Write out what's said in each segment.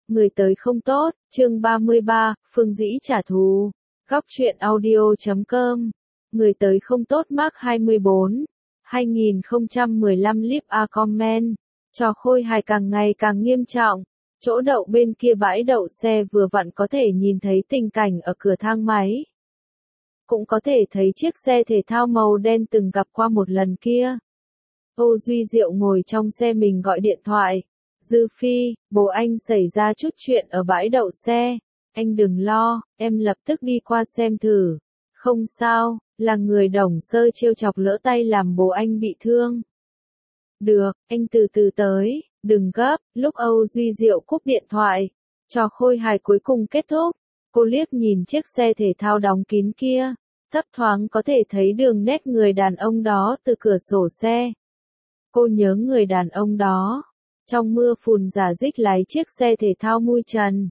Người tới không tốt, chương 33, Phương Dĩ trả thù. Góc truyện audio.com. Người tới không tốt Mark 24. 2015 Leave a comment. Trò khôi hài càng ngày càng nghiêm trọng. Chỗ đậu bên kia bãi đậu xe vừa vặn có thể nhìn thấy tình cảnh ở cửa thang máy. Cũng có thể thấy chiếc xe thể thao màu đen từng gặp qua một lần kia. Âu Duy Diệu ngồi trong xe mình gọi điện thoại. Dư Phi, bố anh xảy ra chút chuyện ở bãi đậu xe. Anh đừng lo, em lập tức đi qua xem thử. Không sao, là người Đồng Sơ trêu chọc lỡ tay làm bố anh bị thương. Được, anh từ từ tới, đừng gấp. Lúc Âu Duy Diệu cúp điện thoại, trò khôi hài cuối cùng kết thúc. Cô liếc nhìn chiếc xe thể thao đóng kín kia, thấp thoáng có thể thấy đường nét người đàn ông đó từ cửa sổ xe. Cô nhớ người đàn ông đó. Trong mưa phùn rả rích lái chiếc xe thể thao mui trần.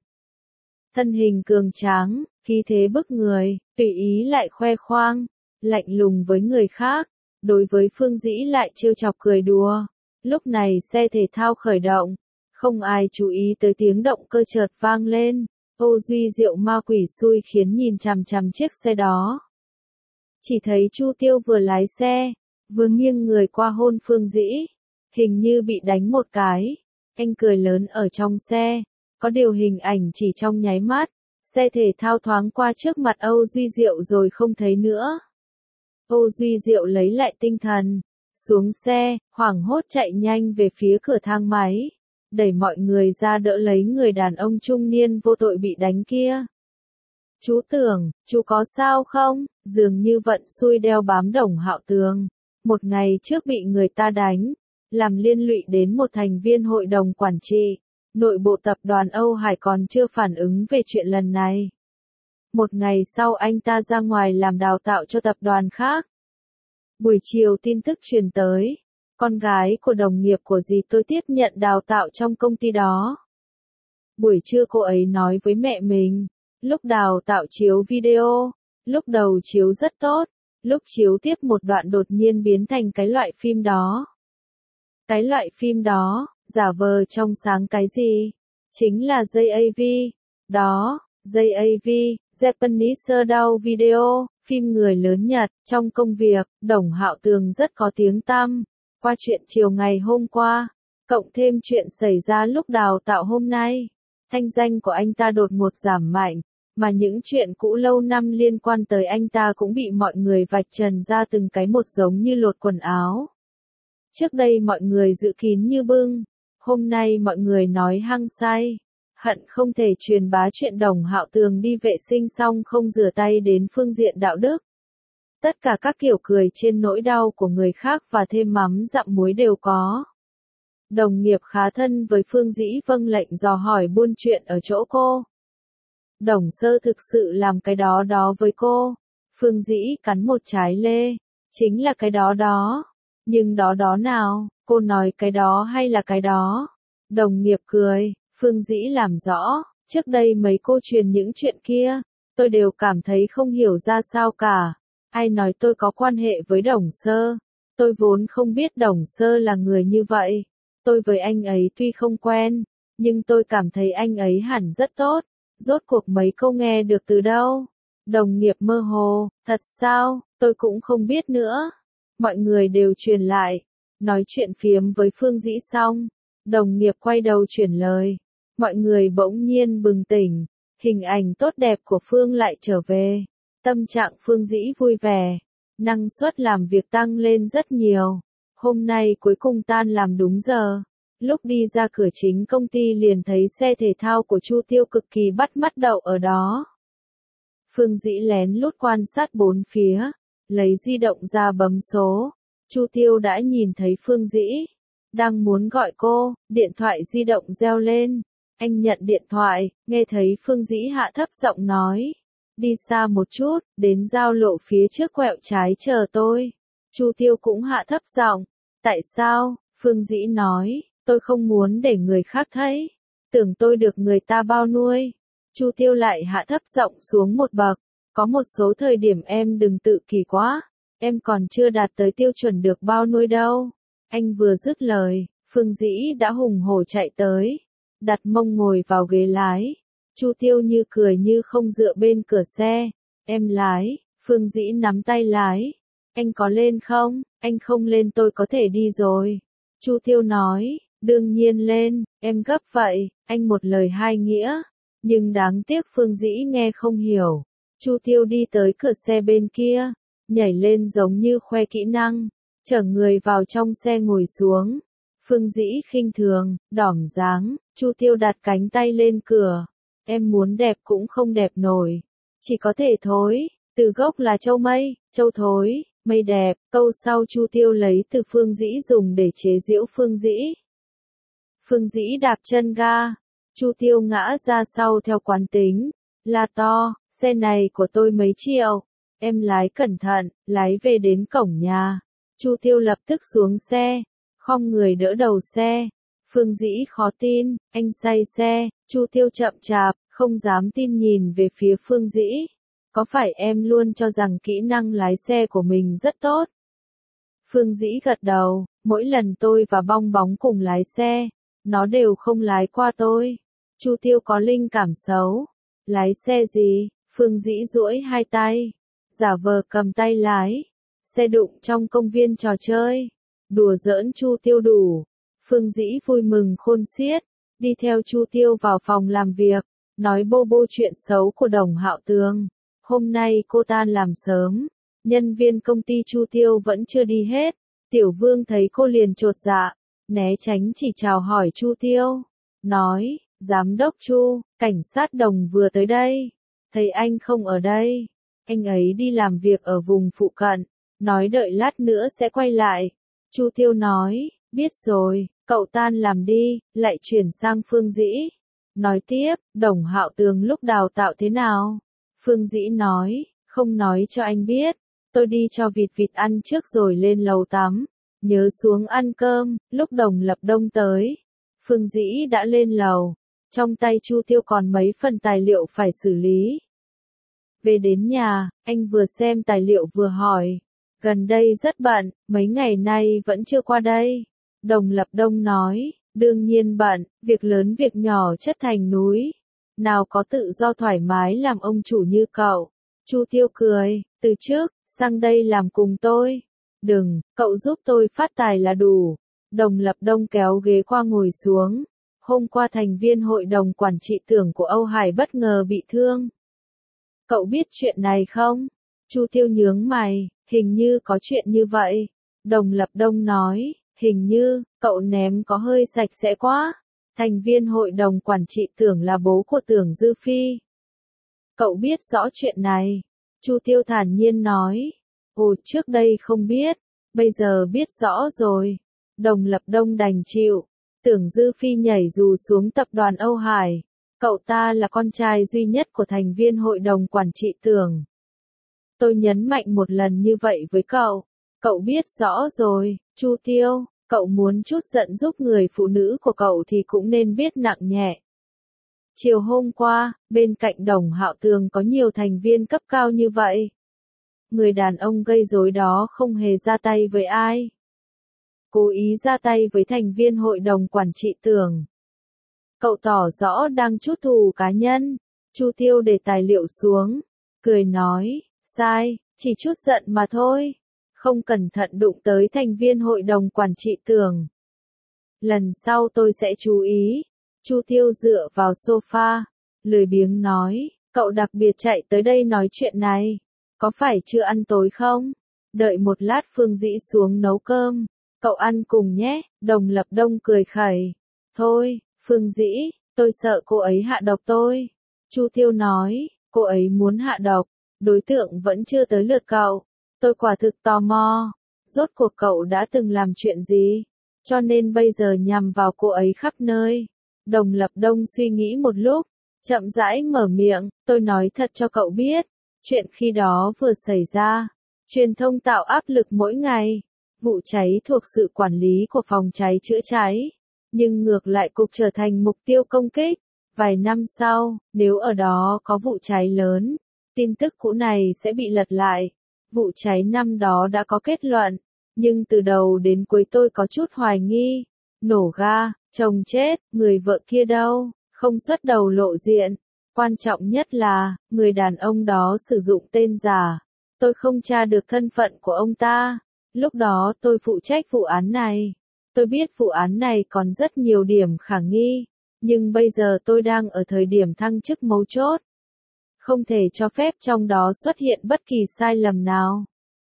Thân hình cường tráng, khí thế bức người, tùy ý lại khoe khoang, lạnh lùng với người khác, đối với Phương Dĩ lại trêu chọc cười đùa. Lúc này xe thể thao khởi động, không ai chú ý tới tiếng động cơ chợt vang lên. Âu Duy Diệu ma quỷ xui khiến nhìn chằm chằm chiếc xe đó. Chỉ thấy Chu Tiêu vừa lái xe, vừa nghiêng người qua hôn Phương Dĩ. Hình như bị đánh một cái. Anh cười lớn ở trong xe. Có điều hình ảnh chỉ trong nháy mắt. Xe thể thao thoáng qua trước mặt Âu Duy Diệu rồi không thấy nữa. Âu Duy Diệu lấy lại tinh thần. Xuống xe, hoảng hốt chạy nhanh về phía cửa thang máy. Đẩy mọi người ra đỡ lấy người đàn ông trung niên vô tội bị đánh kia. Chú Tưởng, chú có sao không? Dường như vận xui đeo bám Đồng Hạo Tường. Một ngày trước bị người ta đánh. Làm liên lụy đến một thành viên hội đồng quản trị. Nội bộ tập đoàn Âu Hải còn chưa phản ứng về chuyện lần này. Một ngày sau anh ta ra ngoài làm đào tạo cho tập đoàn khác. Buổi chiều tin tức truyền tới. Con gái của đồng nghiệp của dì tôi tiếp nhận đào tạo trong công ty đó. Buổi trưa cô ấy nói với mẹ mình. Lúc đào tạo chiếu video. Lúc đầu chiếu rất tốt. Lúc chiếu tiếp một đoạn đột nhiên biến thành cái loại phim đó. Cái loại phim đó, giả vờ trong sáng cái gì? Chính là JAV. Đó, JAV, Japanese Showdown Video, phim người lớn Nhật. Trong công việc, Đồng Hạo Tường rất có tiếng tăm. Qua chuyện chiều ngày hôm qua, cộng thêm chuyện xảy ra lúc đào tạo hôm nay, thanh danh của anh ta đột ngột giảm mạnh, mà những chuyện cũ lâu năm liên quan tới anh ta cũng bị mọi người vạch trần ra từng cái một giống như lột quần áo. Trước đây mọi người giữ kín như bưng, hôm nay mọi người nói hăng say, hận không thể truyền bá chuyện Đồng Hạo Tường đi vệ sinh xong không rửa tay đến phương diện đạo đức. Tất cả các kiểu cười trên nỗi đau của người khác và thêm mắm dặm muối đều có. Đồng nghiệp khá thân với Phương Dĩ vâng lệnh dò hỏi buôn chuyện ở chỗ cô. Đồng Sơ thực sự làm cái đó với cô. Phương Dĩ cắn một trái lê. Chính là cái đó. Nhưng đó nào, cô nói cái đó hay là cái đó? Đồng nghiệp cười, Phương Dĩ làm rõ, trước đây mấy cô truyền những chuyện kia, tôi đều cảm thấy không hiểu ra sao cả. Ai nói tôi có quan hệ với Đồng Sơ? Tôi vốn không biết Đồng Sơ là người như vậy. Tôi với anh ấy tuy không quen, nhưng tôi cảm thấy anh ấy hẳn rất tốt. Rốt cuộc mấy câu nghe được từ đâu? Đồng nghiệp mơ hồ, thật sao, tôi cũng không biết nữa. Mọi người đều truyền lại, nói chuyện phiếm với Phương Dĩ xong, đồng nghiệp quay đầu chuyển lời. Mọi người bỗng nhiên bừng tỉnh, hình ảnh tốt đẹp của Phương lại trở về. Tâm trạng Phương Dĩ vui vẻ, năng suất làm việc tăng lên rất nhiều. Hôm nay cuối cùng tan làm đúng giờ. Lúc đi ra cửa chính công ty liền thấy xe thể thao của Chu Tiêu cực kỳ bắt mắt đậu ở đó. Phương Dĩ lén lút quan sát bốn phía, lấy di động ra bấm số. Chu Tiêu đã nhìn thấy Phương Dĩ, đang muốn gọi cô, điện thoại di động reo lên. Anh nhận điện thoại, nghe thấy Phương Dĩ hạ thấp giọng nói. Đi xa một chút, đến giao lộ phía trước quẹo trái chờ tôi. Chu Tiêu cũng hạ thấp giọng. Tại sao? Phương Dĩ nói, tôi không muốn để người khác thấy. Tưởng tôi được người ta bao nuôi. Chu Tiêu lại hạ thấp giọng xuống một bậc. Có một số thời điểm em đừng tự kỷ quá. Em còn chưa đạt tới tiêu chuẩn được bao nuôi đâu. Anh vừa dứt lời, Phương Dĩ đã hùng hổ chạy tới. đặt mông ngồi vào ghế lái. Chu Tiêu như cười như không dựa bên cửa xe. Em lái, Phương Dĩ nắm tay lái. Anh có lên không? Anh không lên tôi có thể đi rồi. Chu Tiêu nói, đương nhiên lên, em gấp vậy, anh một lời hai nghĩa. Nhưng đáng tiếc Phương Dĩ nghe không hiểu. Chu Tiêu đi tới cửa xe bên kia, nhảy lên giống như khoe kỹ năng, chở người vào trong xe ngồi xuống. Phương Dĩ khinh thường, đỏm dáng, Chu Tiêu đặt cánh tay lên cửa. Em muốn đẹp cũng không đẹp nổi, chỉ có thể thối, từ gốc là châu mây, châu thối, mây đẹp. Câu sau Chu Tiêu lấy từ Phương Dĩ dùng để chế giễu Phương Dĩ. Phương Dĩ đạp chân ga, Chu Tiêu ngã ra sau theo quán tính, la to, xe này của tôi mấy triệu, em lái cẩn thận, lái về đến cổng nhà. Chu Tiêu lập tức xuống xe, khom người đỡ đầu xe. Phương Dĩ khó tin, anh say xe. Chu Tiêu chậm chạp, không dám tin nhìn về phía Phương Dĩ. Có phải em luôn cho rằng kỹ năng lái xe của mình rất tốt? Phương Dĩ gật đầu, mỗi lần tôi và Bong Bóng cùng lái xe, nó đều không lái qua tôi. Chu Tiêu có linh cảm xấu. Lái xe gì? Phương Dĩ duỗi hai tay, giả vờ cầm tay lái. Xe đụng trong công viên trò chơi. Đùa giỡn Chu Tiêu đủ. Phương Dĩ vui mừng khôn xiết, đi theo Chu Tiêu vào phòng làm việc, nói bô bô chuyện xấu của Đồng Hạo Tường. Hôm nay cô tan làm sớm, nhân viên công ty Chu Tiêu vẫn chưa đi hết. Tiểu Vương thấy cô liền chột dạ, né tránh chỉ chào hỏi Chu Tiêu, nói, Giám đốc Chu, cảnh sát Đồng vừa tới đây, thấy anh không ở đây, anh ấy đi làm việc ở vùng phụ cận, nói đợi lát nữa sẽ quay lại. Chu Tiêu nói, biết rồi, cậu tan làm đi, lại chuyển sang Phương Dĩ. Nói tiếp, Đồng Hạo Tường lúc đào tạo thế nào? Phương Dĩ nói, không nói cho anh biết, tôi đi cho vịt vịt ăn trước rồi lên lầu tắm, nhớ xuống ăn cơm. Lúc Đồng Lập Đông tới, Phương Dĩ đã lên lầu, trong tay Chu Tiêu còn mấy phần tài liệu phải xử lý. Về đến nhà, anh vừa xem tài liệu vừa hỏi, gần đây rất bận, mấy ngày nay vẫn chưa qua đây. Đồng Lập Đông nói, đương nhiên bận, việc lớn việc nhỏ chất thành núi. Nào có tự do thoải mái làm ông chủ như cậu. Chu Tiêu cười, từ trước, sang đây làm cùng tôi. Đừng, cậu giúp tôi phát tài là đủ. Đồng Lập Đông kéo ghế qua ngồi xuống. Hôm qua thành viên hội đồng quản trị tưởng của Âu Hải bất ngờ bị thương. Cậu biết chuyện này không? Chu Tiêu nhướng mày, hình như có chuyện như vậy. Đồng Lập Đông nói, hình như, cậu ném có hơi sạch sẽ quá. Thành viên hội đồng quản trị Tưởng là bố của Tưởng Dư Phi. Cậu biết rõ chuyện này. Chu Tiêu thản nhiên nói. Ồ, trước đây không biết, bây giờ biết rõ rồi. Đồng Lập Đông đành chịu. Tưởng Dư Phi nhảy dù xuống tập đoàn Âu Hải. Cậu ta là con trai duy nhất của thành viên hội đồng quản trị Tưởng. Tôi nhấn mạnh một lần như vậy với cậu. Cậu biết rõ rồi, Chu Tiêu. Cậu muốn chút giận giúp người phụ nữ của cậu thì cũng nên biết nặng nhẹ. Chiều hôm qua, bên cạnh Đồng Hạo Tường có nhiều thành viên cấp cao như vậy. Người đàn ông gây rối đó không hề ra tay với ai. Cố ý ra tay với thành viên hội đồng quản trị Tưởng. Cậu tỏ rõ đang chút thù cá nhân. Chu Tiêu để tài liệu xuống, cười nói, sai, chỉ chút giận mà thôi. Không cẩn thận đụng tới thành viên hội đồng quản trị Tưởng. Lần sau tôi sẽ chú ý. Chu Tiêu dựa vào sofa, lười biếng nói, cậu đặc biệt chạy tới đây nói chuyện này. Có phải chưa ăn tối không? Đợi một lát Phương Dĩ xuống nấu cơm. Cậu ăn cùng nhé. Đồng Lập Đông cười khẩy. Thôi, Phương Dĩ, tôi sợ cô ấy hạ độc tôi. Chu Tiêu nói, cô ấy muốn hạ độc. Đối tượng vẫn chưa tới lượt cậu. Tôi quả thực tò mò, rốt cuộc cậu đã từng làm chuyện gì, cho nên bây giờ nhằm vào cô ấy khắp nơi. Đồng Lập Đông suy nghĩ một lúc, chậm rãi mở miệng, tôi nói thật cho cậu biết, chuyện khi đó vừa xảy ra, truyền thông tạo áp lực mỗi ngày, vụ cháy thuộc sự quản lý của phòng cháy chữa cháy, nhưng ngược lại cục trở thành mục tiêu công kích. Vài năm sau, nếu ở đó có vụ cháy lớn, tin tức cũ này sẽ bị lật lại. Vụ cháy năm đó đã có kết luận, nhưng từ đầu đến cuối tôi có chút hoài nghi. Nổ ga, Chồng chết, người vợ kia đâu, không xuất đầu lộ diện. Quan trọng nhất là, người đàn ông đó sử dụng tên giả. Tôi không tra được thân phận của ông ta. Lúc đó tôi phụ trách vụ án này. Tôi biết vụ án này còn rất nhiều điểm khả nghi. Nhưng bây giờ tôi đang ở thời điểm thăng chức mấu chốt. Không thể cho phép trong đó xuất hiện bất kỳ sai lầm nào.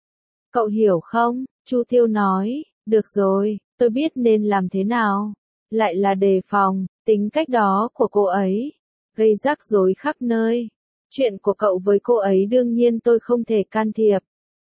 Cậu hiểu không? Chu Tiêu nói, được rồi, tôi biết nên làm thế nào. Lại là đề phòng, tính cách đó của cô ấy. Gây rắc rối khắp nơi. Chuyện của cậu với cô ấy đương nhiên tôi không thể can thiệp.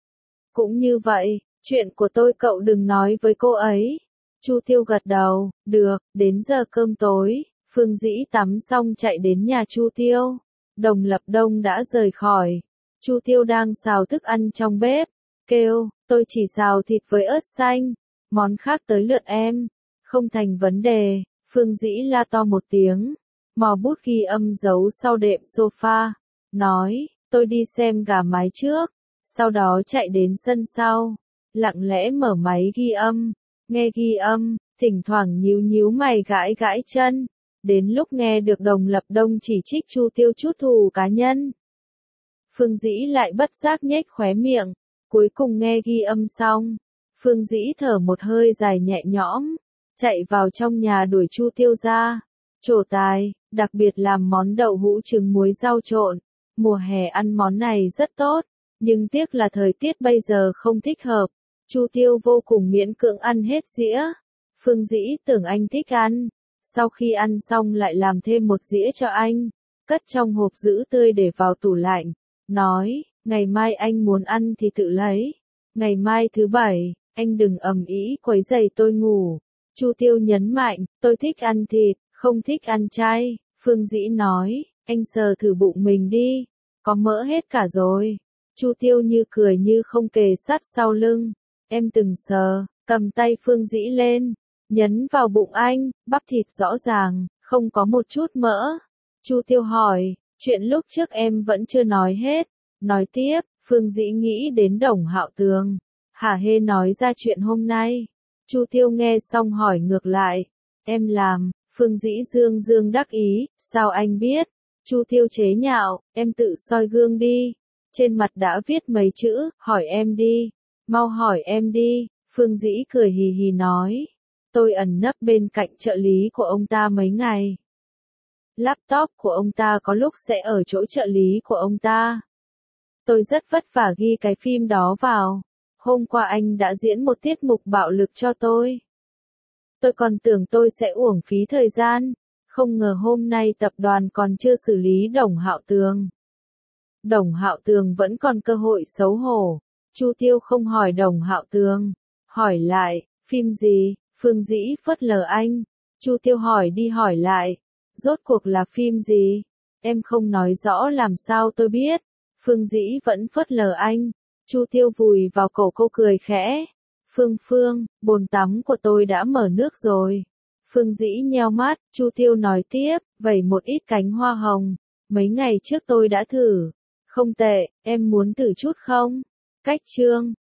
Cũng như vậy, chuyện của tôi cậu đừng nói với cô ấy. Chu Tiêu gật đầu, được, đến giờ cơm tối, Phương Dĩ tắm xong chạy đến nhà Chu Tiêu. Đồng Lập Đông đã rời khỏi. Chu Tiêu đang xào thức ăn trong bếp, kêu, tôi chỉ xào thịt với ớt xanh, món khác tới lượt em. Không thành vấn đề, Phương Dĩ la to một tiếng, mò bút ghi âm giấu sau đệm sofa, nói, tôi đi xem gà mái trước, sau đó chạy đến sân sau, lặng lẽ mở máy ghi âm, nghe ghi âm, thỉnh thoảng nhíu nhíu mày gãi gãi chân, đến lúc nghe được Đồng Lập Đông chỉ trích Chu Tiêu chút thù cá nhân. Phương Dĩ lại bất giác nhếch khóe miệng, cuối cùng nghe ghi âm xong, Phương Dĩ thở một hơi dài nhẹ nhõm, chạy vào trong nhà đuổi Chu Tiêu ra, trổ tài, đặc biệt làm món đậu hũ trứng muối rau trộn, mùa hè ăn món này rất tốt, nhưng tiếc là thời tiết bây giờ không thích hợp, Chu Tiêu vô cùng miễn cưỡng ăn hết dĩa, Phương Dĩ tưởng anh thích ăn, sau khi ăn xong lại làm thêm một dĩa cho anh, cất trong hộp giữ tươi để vào tủ lạnh, nói, ngày mai anh muốn ăn thì tự lấy, ngày mai thứ bảy, anh đừng ầm ĩ quấy rầy tôi ngủ. Chu Tiêu nhấn mạnh, tôi thích ăn thịt, không thích ăn chay. Phương Dĩ nói, anh sờ thử bụng mình đi, có mỡ hết cả rồi. Chu Tiêu như cười như không kề sát sau lưng. Em từng sờ, cầm tay Phương Dĩ lên, nhấn vào bụng anh, bắp thịt rõ ràng, không có một chút mỡ. Chu Tiêu hỏi, chuyện lúc trước em vẫn chưa nói hết. Nói tiếp, Phương Dĩ nghĩ đến Đồng Hạo Tường. Hả hê nói ra chuyện hôm nay. Chu Tiêu nghe xong hỏi ngược lại, em làm, Phương Dĩ dương dương đắc ý, sao anh biết? Chu Tiêu chế nhạo, em tự soi gương đi. Trên mặt đã viết mấy chữ, hỏi em đi, mau hỏi em đi. Phương Dĩ cười hì hì nói, tôi ẩn nấp bên cạnh trợ lý của ông ta mấy ngày. Laptop của ông ta có lúc sẽ ở chỗ trợ lý của ông ta. Tôi rất vất vả ghi cái phim đó vào. Hôm qua anh đã diễn một tiết mục bạo lực cho tôi. Tôi còn tưởng tôi sẽ uổng phí thời gian, không ngờ hôm nay tập đoàn còn chưa xử lý Đồng Hạo Tường. Đồng Hạo Tường vẫn còn cơ hội xấu hổ. Chu Tiêu không hỏi Đồng Hạo Tường, hỏi lại, phim gì? Phương Dĩ phớt lờ anh. Chu Tiêu hỏi đi hỏi lại, rốt cuộc là phim gì? Em không nói rõ làm sao tôi biết. Phương Dĩ vẫn phớt lờ anh. Chu Tiêu vùi vào cổ cô cười khẽ. Phương, bồn tắm của tôi đã mở nước rồi. Phương Dĩ nheo mắt, Chu Tiêu nói tiếp, vẩy một ít cánh hoa hồng. Mấy ngày trước tôi đã thử. Không tệ, em muốn thử chút không? Cách chương